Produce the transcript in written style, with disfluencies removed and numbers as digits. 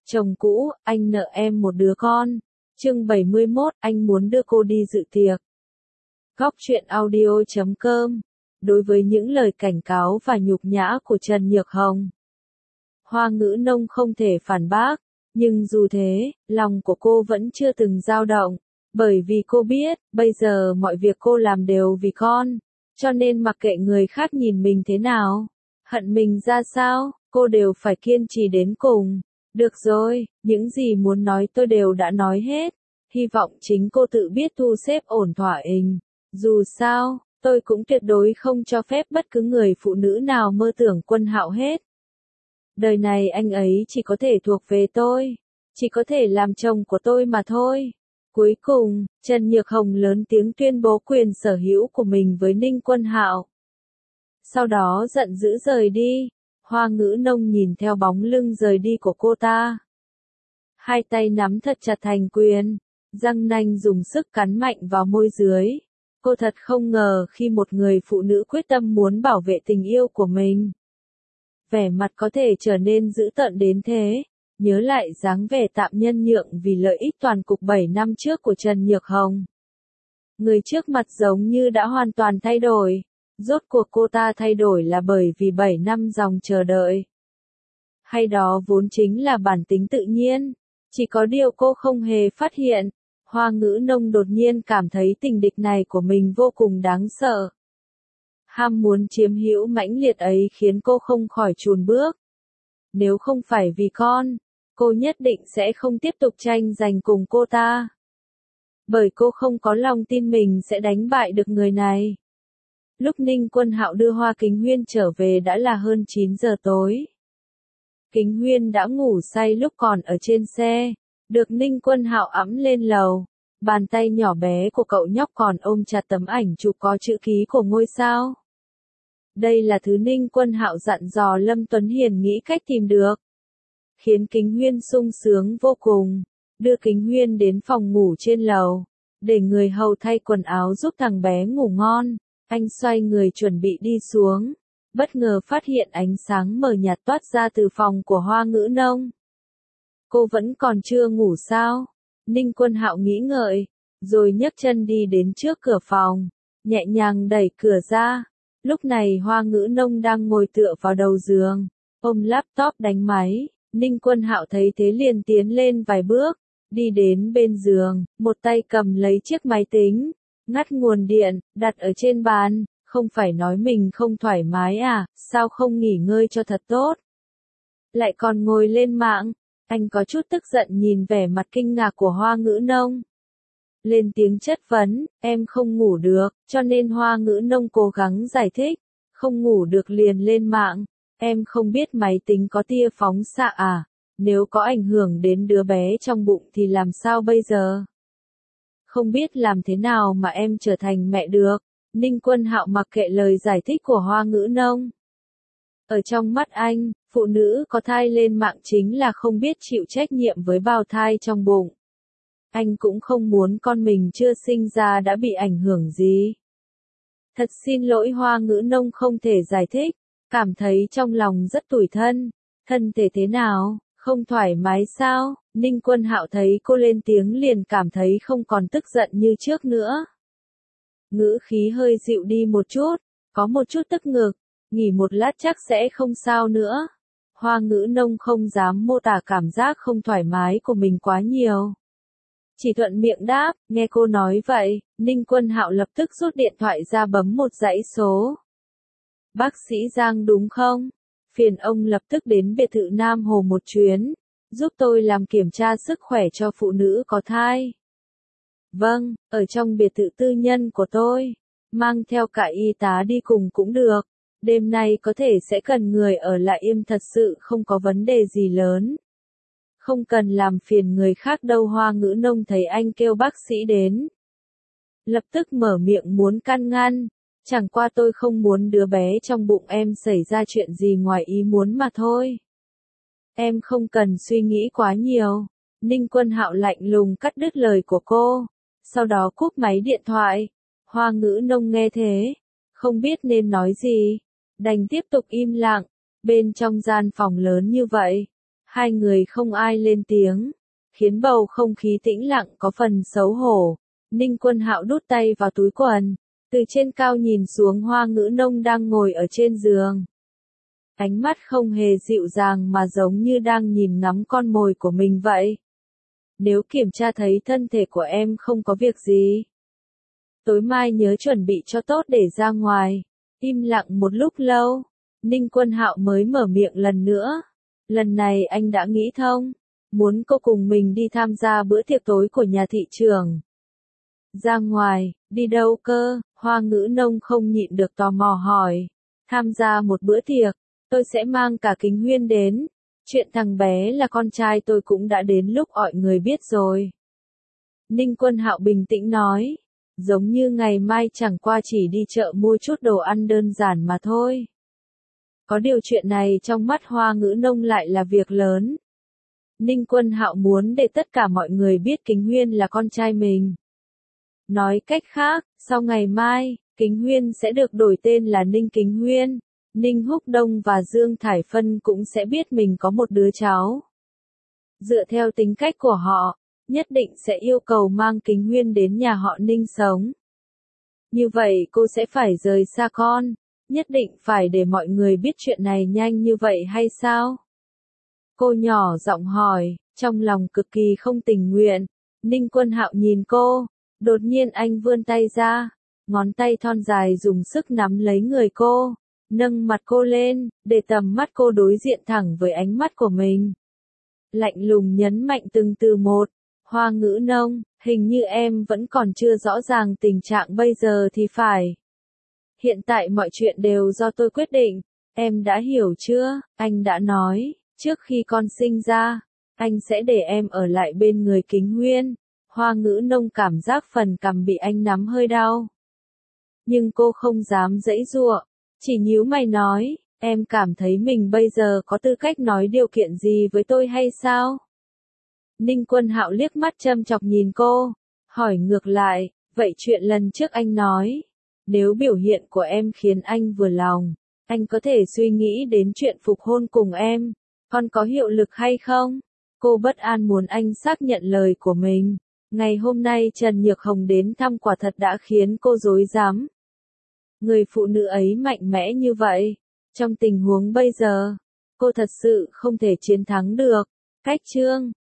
Chồng cũ, anh nợ em một đứa con. Chương 71, anh muốn đưa cô đi dự tiệc. Góc truyện audio.com. Đối với những lời cảnh cáo và nhục nhã của Trần Nhược Hồng, Hoa Ngữ Nông không thể phản bác, nhưng dù thế, lòng của cô vẫn chưa từng dao động, bởi vì cô biết, bây giờ mọi việc cô làm đều vì con, cho nên mặc kệ người khác nhìn mình thế nào, hận mình ra sao, cô đều phải kiên trì đến cùng. Được rồi, những gì muốn nói tôi đều đã nói hết, hy vọng chính cô tự biết thu xếp ổn thỏa hình. Dù sao, tôi cũng tuyệt đối không cho phép bất cứ người phụ nữ nào mơ tưởng Quân Hạo hết. Đời này anh ấy chỉ có thể thuộc về tôi, chỉ có thể làm chồng của tôi mà thôi. Cuối cùng, Trần Nhược Hồng lớn tiếng tuyên bố quyền sở hữu của mình với Ninh Quân Hạo. Sau đó giận dữ rời đi, Hoa Ngữ Nông nhìn theo bóng lưng rời đi của cô ta. Hai tay nắm thật chặt thành quyền, răng nanh dùng sức cắn mạnh vào môi dưới. Cô thật không ngờ khi một người phụ nữ quyết tâm muốn bảo vệ tình yêu của mình, vẻ mặt có thể trở nên dữ tợn đến thế. Nhớ lại dáng vẻ tạm nhân nhượng vì lợi ích toàn cục 7 năm trước của Trần Nhược Hồng. Người trước mặt giống như đã hoàn toàn thay đổi. Rốt cuộc cô ta thay đổi là bởi vì 7 năm dòng chờ đợi. Hay đó vốn chính là bản tính tự nhiên. Chỉ có điều cô không hề phát hiện. Hoa Ngữ Nông đột nhiên cảm thấy tình địch này của mình vô cùng đáng sợ. Ham muốn chiếm hữu mãnh liệt ấy khiến cô không khỏi chùn bước. Nếu không phải vì con, cô nhất định sẽ không tiếp tục tranh giành cùng cô ta. Bởi cô không có lòng tin mình sẽ đánh bại được người này. Lúc Ninh Quân Hạo đưa Hoa Kính Huyên trở về đã là hơn 9 giờ tối. Kính Huyên đã ngủ say lúc còn ở trên xe, được Ninh Quân Hạo ẵm lên lầu. Bàn tay nhỏ bé của cậu nhóc còn ôm chặt tấm ảnh chụp có chữ ký của ngôi sao. Đây là thứ Ninh Quân Hạo dặn dò Lâm Tuấn Hiền nghĩ cách tìm được. Khiến Kính Huyên sung sướng vô cùng, đưa Kính Huyên đến phòng ngủ trên lầu, để người hầu thay quần áo giúp thằng bé ngủ ngon. Anh xoay người chuẩn bị đi xuống, bất ngờ phát hiện ánh sáng mờ nhạt toát ra từ phòng của Hoa Ngữ Nông. Cô vẫn còn chưa ngủ sao? Ninh Quân Hạo nghĩ ngợi, rồi nhấc chân đi đến trước cửa phòng, nhẹ nhàng đẩy cửa ra. Lúc này Hoa Ngữ Nông đang ngồi tựa vào đầu giường, ôm laptop đánh máy. Ninh Quân Hạo thấy thế liền tiến lên vài bước, đi đến bên giường, một tay cầm lấy chiếc máy tính, ngắt nguồn điện, đặt ở trên bàn. Không phải nói mình không thoải mái à, sao không nghỉ ngơi cho thật tốt? Lại còn ngồi lên mạng. Anh có chút tức giận nhìn vẻ mặt kinh ngạc của Hoa Ngữ Nông. Lên tiếng chất vấn, em không ngủ được, cho nên Hoa Ngữ Nông cố gắng giải thích. Không ngủ được liền lên mạng, em không biết máy tính có tia phóng xạ à, nếu có ảnh hưởng đến đứa bé trong bụng thì làm sao bây giờ? Không biết làm thế nào mà em trở thành mẹ được. Ninh Quân Hạo mặc kệ lời giải thích của Hoa Ngữ Nông. Ở trong mắt anh, phụ nữ có thai lên mạng chính là không biết chịu trách nhiệm với bào thai trong bụng. Anh cũng không muốn con mình chưa sinh ra đã bị ảnh hưởng gì. Thật xin lỗi, Hoa Ngữ Nông không thể giải thích, cảm thấy trong lòng rất tủi thân. Thân thể thế nào, không thoải mái sao? Ninh Quân Hạo thấy cô lên tiếng liền cảm thấy không còn tức giận như trước nữa. Ngữ khí hơi dịu đi một chút, có một chút tức ngực, nghỉ một lát chắc sẽ không sao nữa. Hoa Ngữ Nông không dám mô tả cảm giác không thoải mái của mình quá nhiều. Chỉ thuận miệng đáp, nghe cô nói vậy, Ninh Quân Hạo lập tức rút điện thoại ra bấm một dãy số. Bác sĩ Giang đúng không? Phiền ông lập tức đến biệt thự Nam Hồ một chuyến, giúp tôi làm kiểm tra sức khỏe cho phụ nữ có thai. Vâng, ở trong biệt thự tư nhân của tôi, mang theo cả y tá đi cùng cũng được. Đêm nay có thể sẽ cần người ở lại, im thật sự không có vấn đề gì lớn. Không cần làm phiền người khác đâu. Hoa Ngữ Nông thấy anh kêu bác sĩ đến, lập tức mở miệng muốn can ngăn. Chẳng qua tôi không muốn đứa bé trong bụng em xảy ra chuyện gì ngoài ý muốn mà thôi. Em không cần suy nghĩ quá nhiều. Ninh Quân Hạo lạnh lùng cắt đứt lời của cô, sau đó cúp máy điện thoại. Hoa Ngữ Nông nghe thế, không biết nên nói gì, đành tiếp tục im lặng. Bên trong gian phòng lớn như vậy, Hai người không ai lên tiếng, khiến bầu không khí tĩnh lặng có phần xấu hổ. Ninh Quân Hạo đút tay vào túi quần, từ trên cao nhìn xuống Hoa Ngữ Nông đang ngồi ở trên giường. Ánh mắt không hề dịu dàng mà giống như đang nhìn ngắm con mồi của mình vậy. Nếu kiểm tra thấy thân thể của em không có việc gì, tối mai nhớ chuẩn bị cho tốt để ra ngoài. Im lặng một lúc lâu, Ninh Quân Hạo mới mở miệng lần nữa. Lần này anh đã nghĩ thông, muốn cô cùng mình đi tham gia bữa tiệc tối của nhà thị trưởng. Ra ngoài, đi đâu cơ? Hoa Ngữ Nông không nhịn được tò mò hỏi. Tham gia một bữa tiệc, tôi sẽ mang cả Kính Huyên đến. Chuyện thằng bé là con trai tôi cũng đã đến lúc mọi người biết rồi. Ninh Quân Hạo bình tĩnh nói. Giống như ngày mai chẳng qua chỉ đi chợ mua chút đồ ăn đơn giản mà thôi. Có điều chuyện này trong mắt Hoa Ngữ Nông lại là việc lớn. Ninh Quân Hạo muốn để tất cả mọi người biết Kính Huyên là con trai mình. Nói cách khác, sau ngày mai, Kính Huyên sẽ được đổi tên là Ninh Kính Huyên. Ninh Húc Đông và Dương Thải Phân cũng sẽ biết mình có một đứa cháu. Dựa theo tính cách của họ, nhất định sẽ yêu cầu mang Kính Huyên đến nhà họ Ninh sống. Như vậy cô sẽ phải rời xa con, nhất định phải để mọi người biết chuyện này nhanh như vậy hay sao? Cô nhỏ giọng hỏi, trong lòng cực kỳ không tình nguyện. Ninh Quân Hạo nhìn cô, đột nhiên anh vươn tay ra, ngón tay thon dài dùng sức nắm lấy người cô, nâng mặt cô lên, để tầm mắt cô đối diện thẳng với ánh mắt của mình. Lạnh lùng nhấn mạnh từng từ một. Hoa Ngữ Nông, hình như em vẫn còn chưa rõ ràng tình trạng bây giờ thì phải. Hiện tại mọi chuyện đều do tôi quyết định, em đã hiểu chưa? Anh đã nói, trước khi con sinh ra, anh sẽ để em ở lại bên người Kính Huyên. Hoa Ngữ Nông cảm giác phần cằm bị anh nắm hơi đau. Nhưng cô không dám giãy giụa, chỉ nhíu mày nói, em cảm thấy mình bây giờ có tư cách nói điều kiện gì với tôi hay sao? Ninh Quân Hạo liếc mắt châm chọc nhìn cô, hỏi ngược lại, vậy chuyện lần trước anh nói, nếu biểu hiện của em khiến anh vừa lòng, anh có thể suy nghĩ đến chuyện phục hôn cùng em, còn có hiệu lực hay không? Cô bất an muốn anh xác nhận lời của mình. Ngày hôm nay Trần Nhược Hồng đến thăm quả thật đã khiến cô rối rắm. Người phụ nữ ấy mạnh mẽ như vậy, trong tình huống bây giờ, cô thật sự không thể chiến thắng được. Cách chương